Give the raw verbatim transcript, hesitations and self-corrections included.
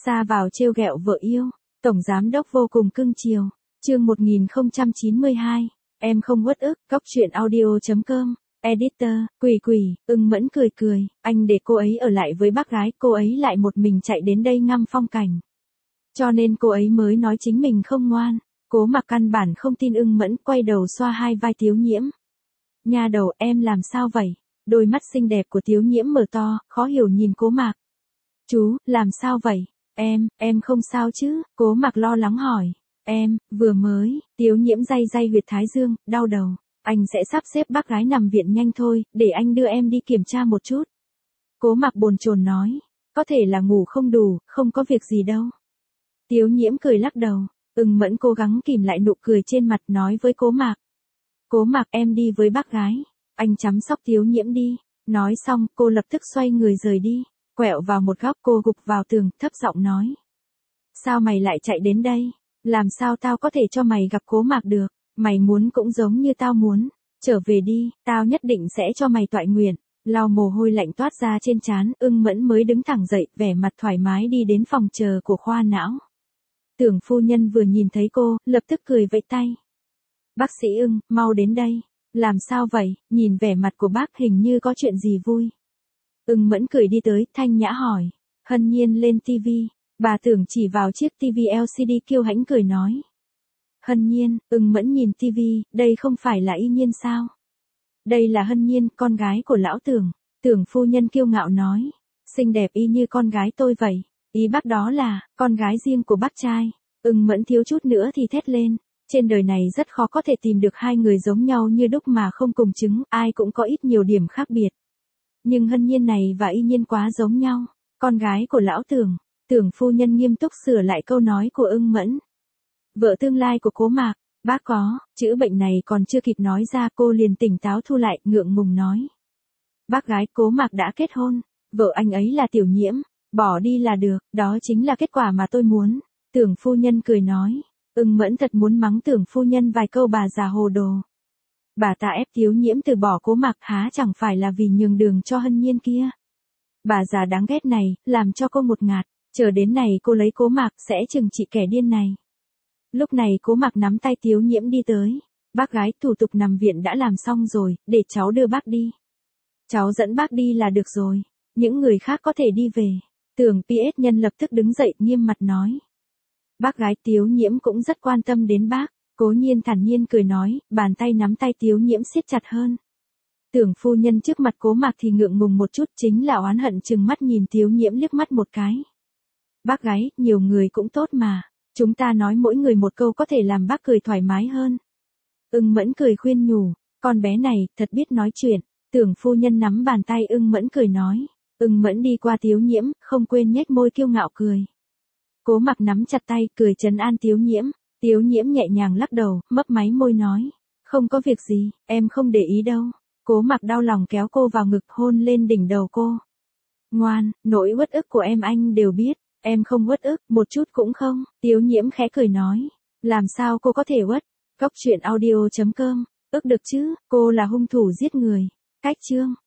Ra vào trêu ghẹo vợ yêu, tổng giám đốc vô cùng cưng chiều. Chương một nghìn không trăm chín mươi hai, em không uất ức, góc truyện audio chấm com. Editor, Quỷ Quỷ, Ưng Mẫn cười cười, anh để cô ấy ở lại với bác gái, cô ấy lại một mình chạy đến đây ngắm phong cảnh. Cho nên cô ấy mới nói chính mình không ngoan. Cố Mặc căn bản không tin Ưng Mẫn, quay đầu xoa hai vai Tiếu Nhiễm. Nha đầu, em làm sao vậy? Đôi mắt xinh đẹp của Tiếu Nhiễm mở to, khó hiểu nhìn Cố Mặc. Chú, làm sao vậy? Em, em không sao chứ? Cố Mặc lo lắng hỏi. Em, vừa mới, Tiếu Nhiễm day day huyệt thái dương, đau đầu. Anh sẽ sắp xếp bác gái nằm viện nhanh thôi, để anh đưa em đi kiểm tra một chút. Cố Mặc bồn chồn nói. Có thể là ngủ không đủ, không có việc gì đâu. Tiếu Nhiễm cười lắc đầu. Ưng Mẫn cố gắng kìm lại nụ cười trên mặt, nói với Cố Mặc. Cố Mặc, em đi với bác gái. Anh chăm sóc Tiếu Nhiễm đi. Nói xong, cô lập tức xoay người rời đi. Quẹo vào một góc, cô gục vào tường, thấp giọng nói. Sao mày lại chạy đến đây? Làm sao tao có thể cho mày gặp Cố Mặc được? Mày muốn cũng giống như tao muốn. Trở về đi, tao nhất định sẽ cho mày toại nguyện. Lau mồ hôi lạnh toát ra trên trán, Ưng Mẫn mới đứng thẳng dậy, vẻ mặt thoải mái đi đến phòng chờ của khoa não. Tưởng phu nhân vừa nhìn thấy cô, lập tức cười vẫy tay. Bác sĩ Ưng, mau đến đây. Làm sao vậy? Nhìn vẻ mặt của bác hình như có chuyện gì vui. Ưng Mẫn cười đi tới, thanh nhã hỏi. Hân Nhiên lên tivi. Bà Tưởng chỉ vào chiếc tivi lờ xê đê kiêu hãnh cười nói. Hân Nhiên, Ưng Mẫn nhìn tivi, đây không phải là Y Nhiên sao? Đây là Hân Nhiên, con gái của lão Tưởng. Tưởng phu nhân kiêu ngạo nói. Xinh đẹp y như con gái tôi vậy. Ý bác đó là, con gái riêng của bác trai. Ưng Mẫn thiếu chút nữa thì thét lên. Trên đời này rất khó có thể tìm được hai người giống nhau như đúc mà không cùng chứng, ai cũng có ít nhiều điểm khác biệt. Nhưng Hân Nhiên này và Y Nhiên quá giống nhau. Con gái của lão Tưởng. Tưởng phu nhân nghiêm túc sửa lại câu nói của Ưng Mẫn. Vợ tương lai của Cố Mặc, bác có, chữ bệnh này còn chưa kịp nói ra, cô liền tỉnh táo thu lại, ngượng ngùng nói. Bác gái, Cố Mặc đã kết hôn, vợ anh ấy là Tiểu Nhiễm, bỏ đi là được, đó chính là kết quả mà tôi muốn. Tưởng phu nhân cười nói. Ưng Mẫn thật muốn mắng Tưởng phu nhân vài câu bà già hồ đồ. Bà ta ép Tiếu Nhiễm từ bỏ Cố Mặc há chẳng phải là vì nhường đường cho Hân Nhiên kia. Bà già đáng ghét này, làm cho cô một ngạt, chờ đến này cô lấy Cố Mặc sẽ trừng trị kẻ điên này. Lúc này Cố Mặc nắm tay Tiếu Nhiễm đi tới. Bác gái, thủ tục nằm viện đã làm xong rồi, để cháu đưa bác đi. Cháu dẫn bác đi là được rồi, những người khác có thể đi về. Tưởng pê ét nhân lập tức đứng dậy nghiêm mặt nói. Bác gái, Tiếu Nhiễm cũng rất quan tâm đến bác. Cố Nhiên thản nhiên cười nói, bàn tay nắm tay Tiếu Nhiễm siết chặt hơn. Tưởng phu nhân trước mặt Cố Mặc thì ngượng ngùng một chút, chính là oán hận chừng mắt nhìn Tiếu Nhiễm liếc mắt một cái. Bác gái, nhiều người cũng tốt mà. Chúng ta nói mỗi người một câu có thể làm bác cười thoải mái hơn. Ưng Mẫn cười khuyên nhủ, con bé này, thật biết nói chuyện. Tưởng phu nhân nắm bàn tay Ưng Mẫn cười nói. Ưng Mẫn đi qua Tiếu Nhiễm, không quên nhếch môi kiêu ngạo cười. Cố Mặc nắm chặt tay, cười trấn an Tiếu Nhiễm. Tiếu Nhiễm nhẹ nhàng lắc đầu, mấp máy môi nói. Không có việc gì, em không để ý đâu. Cố Mặc đau lòng kéo cô vào ngực, hôn lên đỉnh đầu cô. Ngoan, nỗi uất ức của em anh đều biết. Em không uất ức, một chút cũng không. Tiếu Nhiễm khẽ cười nói. Làm sao cô có thể uất? Góc truyện audio chấm com. Ức được chứ, cô là hung thủ giết người. Cách chương.